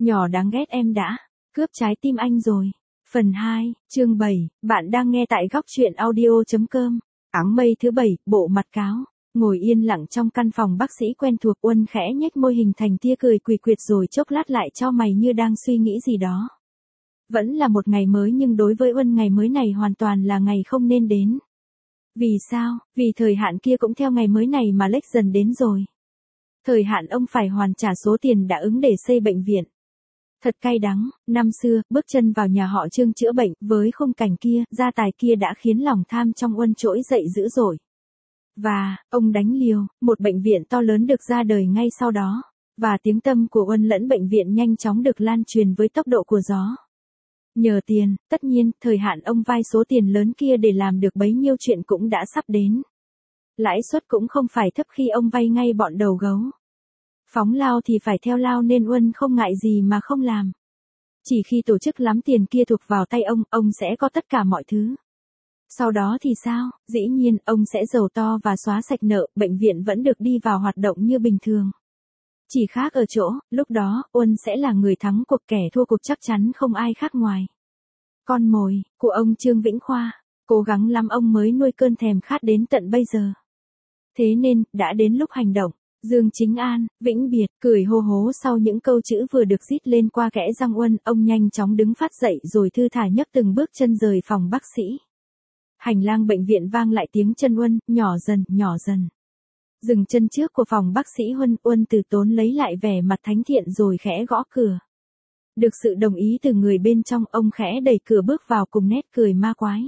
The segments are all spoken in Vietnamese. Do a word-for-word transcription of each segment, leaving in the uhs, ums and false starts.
Nhỏ đáng ghét em đã cướp trái tim anh rồi. Phần hai, chương bảy, bạn đang nghe tại góc truyện audio chấm com. Áng mây thứ bảy, bộ mặt cáo. Ngồi yên lặng trong căn phòng bác sĩ quen thuộc, Uân khẽ nhếch môi hình thành tia cười quỷ quyệt rồi chốc lát lại chau mày như đang suy nghĩ gì đó. Vẫn là một ngày mới nhưng đối với Uân ngày mới này hoàn toàn là ngày không nên đến. Vì sao? Vì thời hạn kia cũng theo ngày mới này mà lệch dần đến rồi. Thời hạn ông phải hoàn trả số tiền đã ứng để xây bệnh viện. Thật cay đắng, năm xưa, bước chân vào nhà họ Trương chữa bệnh, với khung cảnh kia, gia tài kia đã khiến lòng tham trong Uân trỗi dậy dữ dội. Và, ông đánh liều, một bệnh viện to lớn được ra đời ngay sau đó. Và tiếng tăm của Uân lẫn bệnh viện nhanh chóng được lan truyền với tốc độ của gió. Nhờ tiền, tất nhiên, thời hạn ông vay số tiền lớn kia để làm được bấy nhiêu chuyện cũng đã sắp đến. Lãi suất cũng không phải thấp khi ông vay ngay bọn đầu gấu. Phóng lao thì phải theo lao nên Uân không ngại gì mà không làm. Chỉ khi tổ chức lắm tiền kia thuộc vào tay ông, ông sẽ có tất cả mọi thứ. Sau đó thì sao? Dĩ nhiên, ông sẽ giàu to và xóa sạch nợ, bệnh viện vẫn được đi vào hoạt động như bình thường. Chỉ khác ở chỗ, lúc đó, Uân sẽ là người thắng cuộc, kẻ thua cuộc chắc chắn không ai khác ngoài. Con mồi, của ông Trương Vĩnh Khoa. Cố gắng lắm ông mới nuôi cơn thèm khát đến tận bây giờ. Thế nên, đã đến lúc hành động. Dương Chính An, vĩnh biệt, cười hô hố sau những câu chữ vừa được rít lên qua kẽ răng Uân, ông nhanh chóng đứng phát dậy rồi thư thả nhấc từng bước chân rời phòng bác sĩ. Hành lang bệnh viện vang lại tiếng chân Uân, nhỏ dần, nhỏ dần. Dừng chân trước của phòng bác sĩ Uân, Uân từ tốn lấy lại vẻ mặt thánh thiện rồi khẽ gõ cửa. Được sự đồng ý từ người bên trong, ông khẽ đẩy cửa bước vào cùng nét cười ma quái.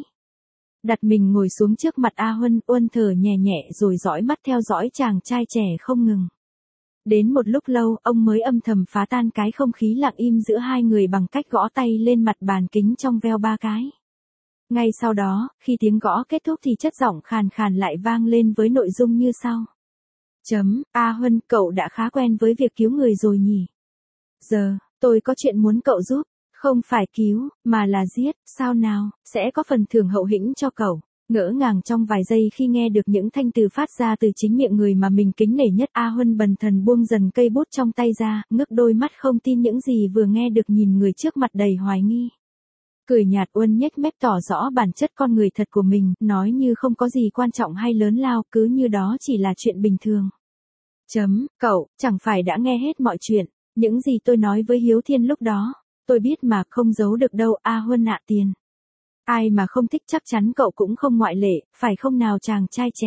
Đặt mình ngồi xuống trước mặt A Huân, Uân thở nhẹ nhẹ rồi dõi mắt theo dõi chàng trai trẻ không ngừng. Đến một lúc lâu, ông mới âm thầm phá tan cái không khí lặng im giữa hai người bằng cách gõ tay lên mặt bàn kính trong veo ba cái. Ngay sau đó, khi tiếng gõ kết thúc thì chất giọng khàn khàn lại vang lên với nội dung như sau. Chấm, A Huân, cậu đã khá quen với việc cứu người rồi nhỉ? Giờ, tôi có chuyện muốn cậu giúp. Không phải cứu, mà là giết, sao nào, sẽ có phần thưởng hậu hĩnh cho cậu. Ngỡ ngàng trong vài giây khi nghe được những thanh từ phát ra từ chính miệng người mà mình kính nể nhất, A Huân bần thần buông dần cây bút trong tay ra, ngước đôi mắt không tin những gì vừa nghe được, nhìn người trước mặt đầy hoài nghi. Cười nhạt, Uân nhếch mép tỏ rõ bản chất con người thật của mình, nói như không có gì quan trọng hay lớn lao, cứ như đó chỉ là chuyện bình thường. Chấm, cậu, chẳng phải đã nghe hết mọi chuyện, những gì tôi nói với Hiếu Thiên lúc đó. Tôi biết mà, không giấu được đâu, A Huân ạ. Tiền. Ai mà không thích, chắc chắn cậu cũng không ngoại lệ, phải không nào chàng trai trẻ.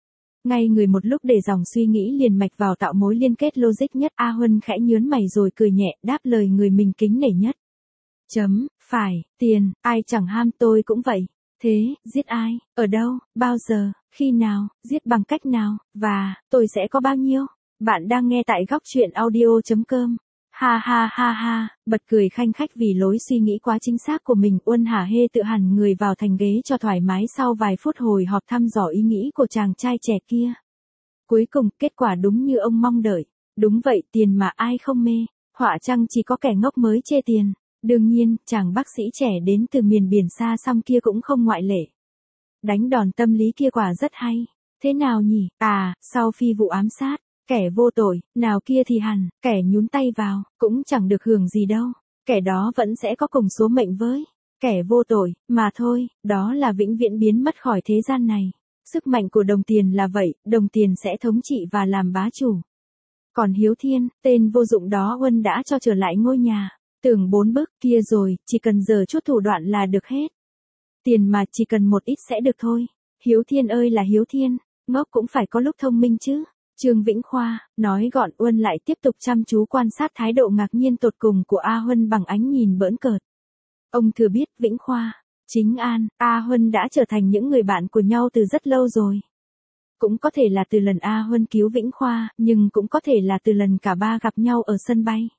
Ngay người một lúc để dòng suy nghĩ liền mạch vào tạo mối liên kết logic nhất, A Huân khẽ nhớn mày rồi cười nhẹ, đáp lời người mình kính nể nhất. Chấm, phải, tiền, ai chẳng ham, tôi cũng vậy. Thế, giết ai, ở đâu, bao giờ, khi nào, giết bằng cách nào, và, tôi sẽ có bao nhiêu? Bạn đang nghe tại góc truyện audio chấm com. Ha ha ha ha, bật cười khanh khách vì lối suy nghĩ quá chính xác của mình, Uân hả hê tự hẳn người vào thành ghế cho thoải mái sau vài phút hồi họp thăm dò ý nghĩ của chàng trai trẻ kia. Cuối cùng, kết quả đúng như ông mong đợi. Đúng vậy, tiền mà ai không mê, họa chăng chỉ có kẻ ngốc mới chê tiền. Đương nhiên, chàng bác sĩ trẻ đến từ miền biển xa xăm kia cũng không ngoại lệ. Đánh đòn tâm lý kia quả rất hay. Thế nào nhỉ? À, sau phi vụ ám sát. Kẻ vô tội, nào kia thì hẳn, kẻ nhún tay vào, cũng chẳng được hưởng gì đâu. Kẻ đó vẫn sẽ có cùng số mệnh với kẻ vô tội, mà thôi, đó là vĩnh viễn biến mất khỏi thế gian này. Sức mạnh của đồng tiền là vậy, đồng tiền sẽ thống trị và làm bá chủ. Còn Hiếu Thiên, tên vô dụng đó Uân đã cho trở lại ngôi nhà. Tưởng bốn bước kia rồi, chỉ cần giờ chút thủ đoạn là được hết. Tiền mà chỉ cần một ít sẽ được thôi. Hiếu Thiên ơi là Hiếu Thiên, ngốc cũng phải có lúc thông minh chứ. Trương Vĩnh Khoa, nói gọn. Uân lại tiếp tục chăm chú quan sát thái độ ngạc nhiên tột cùng của A Huân bằng ánh nhìn bỡn cợt. Ông thừa biết, Vĩnh Khoa, Chính An, A Huân đã trở thành những người bạn của nhau từ rất lâu rồi. Cũng có thể là từ lần A Huân cứu Vĩnh Khoa, nhưng cũng có thể là từ lần cả ba gặp nhau ở sân bay.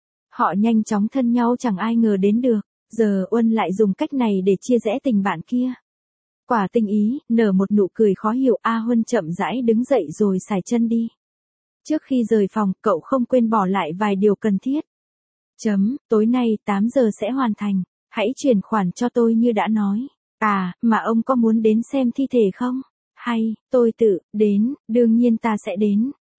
Họ nhanh chóng thân nhau chẳng ai ngờ đến được, giờ Uân lại dùng cách này để chia rẽ tình bạn kia. Quả tinh ý, nở một nụ cười khó hiểu, A Huân chậm rãi đứng dậy rồi xài chân đi. Trước khi rời phòng, cậu không quên bỏ lại vài điều cần thiết. Chấm, tối nay tám giờ sẽ hoàn thành, hãy chuyển khoản cho tôi như đã nói. À, mà ông có muốn đến xem thi thể không? Hay, tôi tự, đến, đương nhiên ta sẽ đến.